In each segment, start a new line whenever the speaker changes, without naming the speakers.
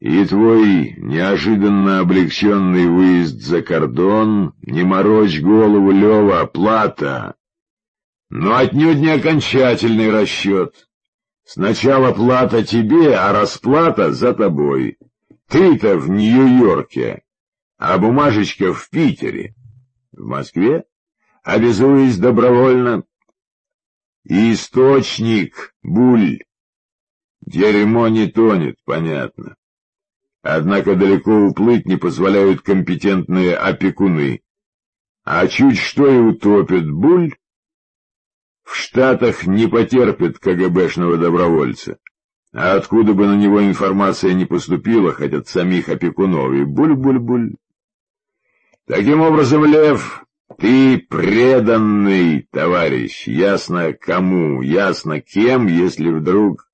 И твой неожиданно облегченный выезд за кордон, не морочь голову, Лёва, плата. Но отнюдь не окончательный расчет. Сначала плата тебе, а расплата за тобой. Ты-то в Нью-Йорке, а бумажечка в Питере. В Москве? Обязуюсь добровольно. Источник, Буль. Дерьмо не тонет, понятно. Однако далеко уплыть не позволяют компетентные опекуны. А чуть что и утопит, Буль. В Штатах не потерпит КГБшного добровольца. А откуда бы на него информация не поступила, хоть от самих опекунов, и буль-буль-буль. Таким образом, Лев, ты преданный товарищ, ясно кому, ясно кем, если вдруг...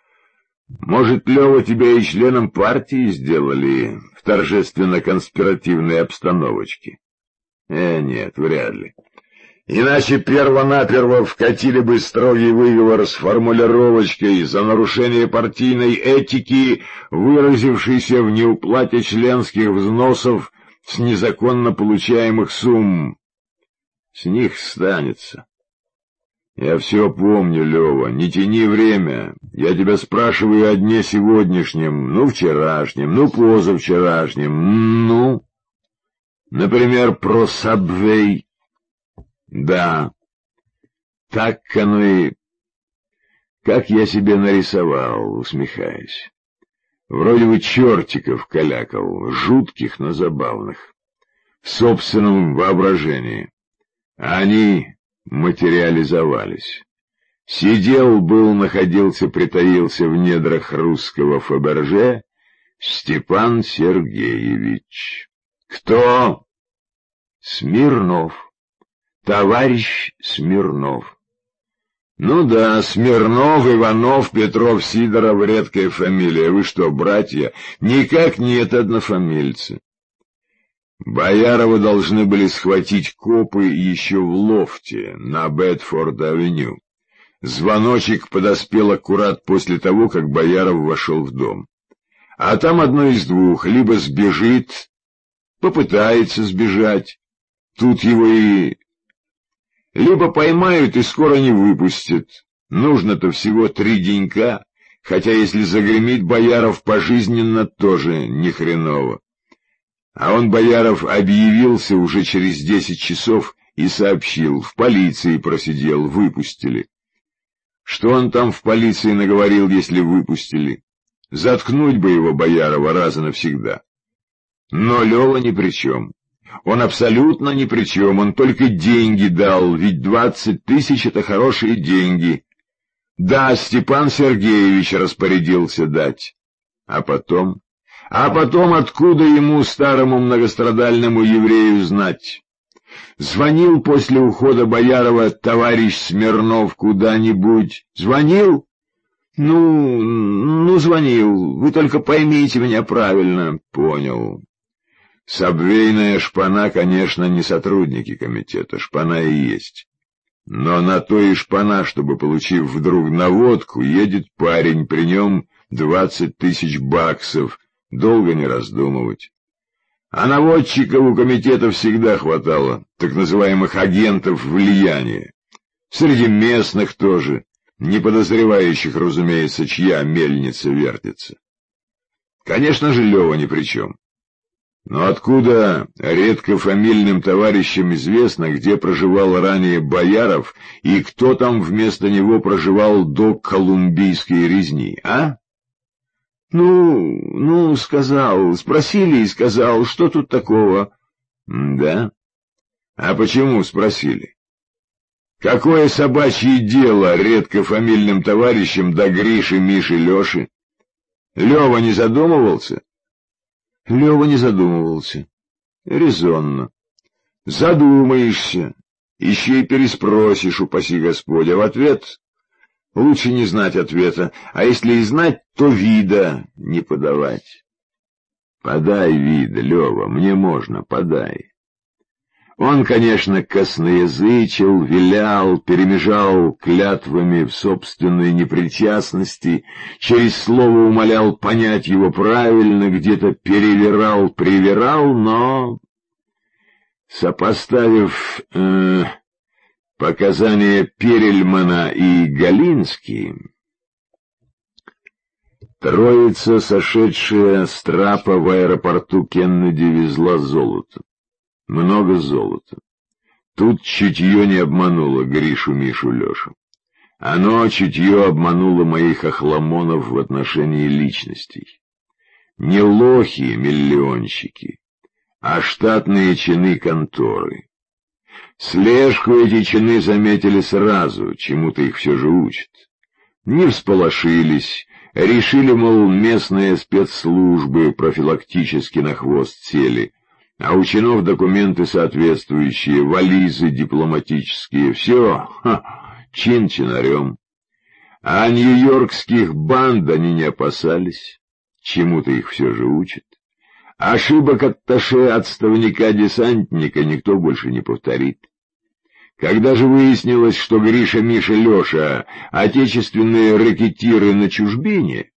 Может, Лёва, тебя и членом партии сделали в торжественно-конспиративной обстановочке? Нет, вряд ли. Иначе перво-наперво вкатили бы строгий выговор с формулировочкой за нарушение партийной этики, выразившейся в неуплате членских взносов с незаконно получаемых сумм. С них станется. Я все помню, Лёва, не тяни время. Я тебя спрашиваю о дне сегодняшнем, ну, вчерашнем, ну, позавчерашнем, ну. Например, про Сабвей. Да, так оно и... Как я себе нарисовал, усмехаясь. Вроде бы чертиков калякал, жутких, но забавных, в собственном воображении. А они материализовались. Сидел, был, находился, притаился в недрах русского Фаберже Степан Сергеевич. Кто? Смирнов. Товарищ Смирнов. Ну да, Смирнов, Иванов, Петров, Сидоров — редкая фамилия. Вы что, братья? Никак нет, однофамильцы. Боярова должны были схватить копы еще в лофте на Бетфорд-авеню. Звоночек подоспел аккурат после того, как Бояров вошел в дом. А там одно из двух: либо сбежит, попытается сбежать, тут его и... либо поймают и скоро не выпустят. Нужно-то всего 3 денька, хотя если загремит Бояров пожизненно, тоже ни хреново. А он, Бояров, объявился уже через 10 часов и сообщил: в полиции просидел, выпустили. Что он там в полиции наговорил, если выпустили? Заткнуть бы его, Боярова, раз и навсегда. Но Лёва ни при чем. Он абсолютно ни при чем, он только деньги дал, ведь 20 тысяч — это хорошие деньги. Да, Степан Сергеевич распорядился дать. А потом откуда ему, старому многострадальному еврею, знать? Звонил после ухода Боярова товарищ Смирнов куда-нибудь? Звонил? Ну, звонил. Вы только поймите меня правильно. Понял. Сабвейная шпана, конечно, не сотрудники комитета, шпана и есть. Но на то и шпана, чтобы, получив вдруг наводку, едет парень, при нем 20 тысяч баксов, долго не раздумывать. А наводчиков у комитета всегда хватало, так называемых агентов влияния. Среди местных тоже, не подозревающих, разумеется, чья мельница вертится. Конечно же, Лёва ни при чем. Но откуда редкофамильным товарищам известно, где проживал ранее Бояров и кто там вместо него проживал до колумбийской резни, а? Ну, сказал, спросили и сказал, что тут такого? Да? А почему спросили? Какое собачье дело редкофамильным товарищам до Гриши, Миши, Лёши? Лёва не задумывался? Лёва не задумывался. Резонно. Задумаешься, еще и переспросишь, упаси Господь, а в ответ лучше не знать ответа, а если и знать, то вида не подавать. Подай вида, Лёва, мне можно, подай. Он, конечно, косноязычил, вилял, перемежал клятвами в собственной непричастности, через слово умолял понять его правильно, где-то перевирал, привирал, но, сопоставив показания Перельмана и Галински, троица, сошедшая с трапа в аэропорту Кеннеди, везла золото. Много золота. Тут чутье не обмануло Гришу, Мишу, Лешу. Оно, чутье, обмануло моих охламонов в отношении личностей. Не лохи-миллионщики, а штатные чины конторы. Слежку эти чины заметили сразу, чему-то их все же учат. Не всполошились, решили, мол, местные спецслужбы профилактически на хвост сели, а у чинов документы соответствующие, вализы дипломатические, все, чин чинарем. А нью-йоркских банд они не опасались, чему-то их все же учат. Ошибок атташе отставника-десантника никто больше не повторит. Когда же выяснилось, что Гриша, Миша, Леша — отечественные рэкетиры на чужбине,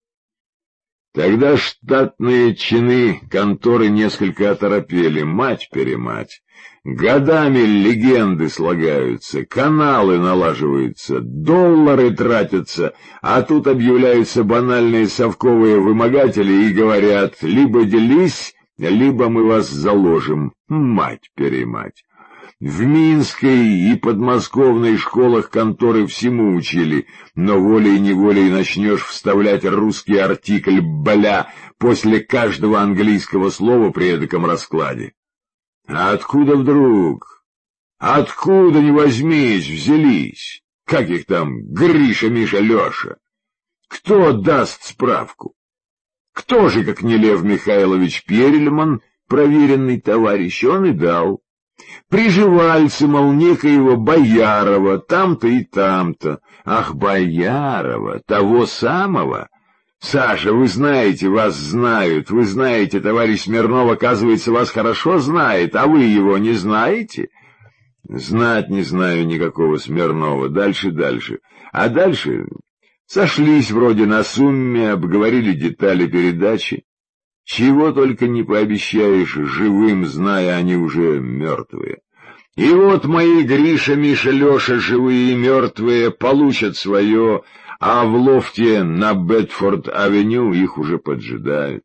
тогда штатные чины конторы несколько оторопели, мать-перемать. Годами легенды слагаются, каналы налаживаются, доллары тратятся, а тут объявляются банальные совковые вымогатели и говорят: либо делись, либо мы вас заложим, мать-перемать. В Минской и подмосковной школах конторы всему учили, но волей-неволей начнешь вставлять русский артикль «бля» после каждого английского слова при эдаком раскладе. А откуда вдруг? Откуда ни возьмись, взялись? Как их там, Гриша, Миша, Леша? Кто даст справку? Кто же, как не Лев Михайлович Перельман, проверенный товарищ, он и дал. Приживальцы, мол, некоего Боярова, там-то и там-то. Ах, Боярова, того самого? Саша, вы знаете, вас знают, вы знаете, товарищ Смирнов, оказывается, вас хорошо знает, а вы его не знаете? Знать не знаю никакого Смирнова, дальше. А дальше сошлись вроде на сумме, обговорили детали передачи. Чего только не пообещаешь живым, зная, они уже мертвые. И вот мои Гриша, Миша, Леша, живые и мертвые, получат свое, а в лофте на Бетфорд-авеню их уже поджидают.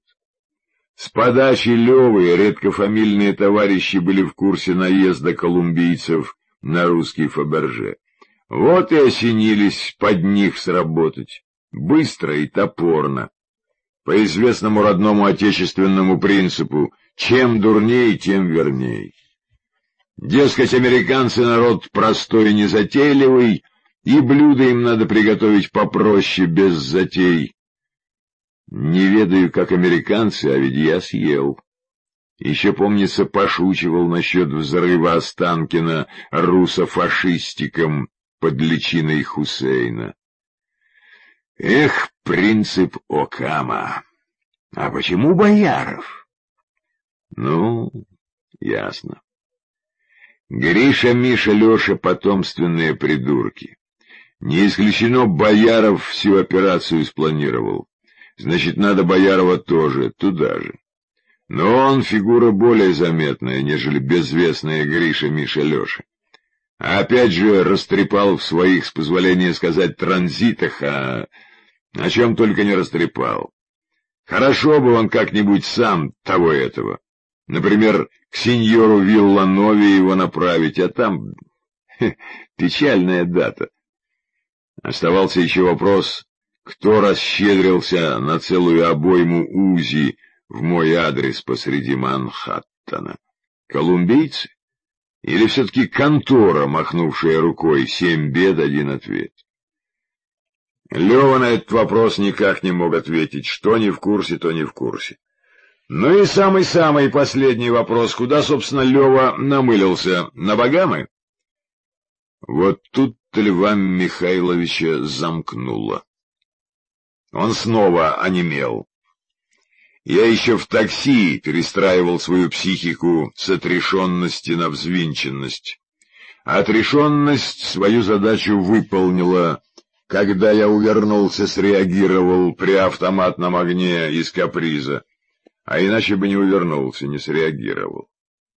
С подачи Левы редкофамильные товарищи были в курсе наезда колумбийцев на русский Фаберже. Вот и осенились под них сработать, быстро и топорно. По известному родному отечественному принципу: чем дурней, тем верней. Дескать, американцы народ простой и незатейливый, и блюда им надо приготовить попроще, без затей. Не ведаю, как американцы, а ведь я съел. Еще, помнится, пошучивал насчет взрыва Останкина русофашистиком под личиной Хусейна. Эх, принцип Окама! А почему Бояров? Ну, ясно. Гриша, Миша, Леша — потомственные придурки. Не исключено, Бояров всю операцию спланировал. Значит, надо Боярова тоже, туда же. Но он фигура более заметная, нежели безвестная Гриша, Миша, Леша. А опять же растрепал в своих, с позволения сказать, транзитах, о чем только не растрепал. Хорошо бы он как-нибудь сам того этого. Например, к сеньору Вилланове его направить, а там печальная дата. Оставался еще вопрос, кто расщедрился на целую обойму УЗИ в мой адрес посреди Манхэттена. Колумбийцы? Или все-таки контора, махнувшая рукой, 7 бед, 1 ответ? Лева на этот вопрос никак не мог ответить. Что не в курсе, то не в курсе. Ну и самый-самый последний вопрос. Куда, собственно, Лева намылился? На Багамы? Вот тут-то Льва Михайловича замкнуло. Он снова онемел. Я еще в такси перестраивал свою психику с отрешенности на взвинченность. Отрешенность свою задачу выполнила. Когда я увернулся, среагировал при автоматном огне из каприза. А иначе бы не увернулся, не среагировал.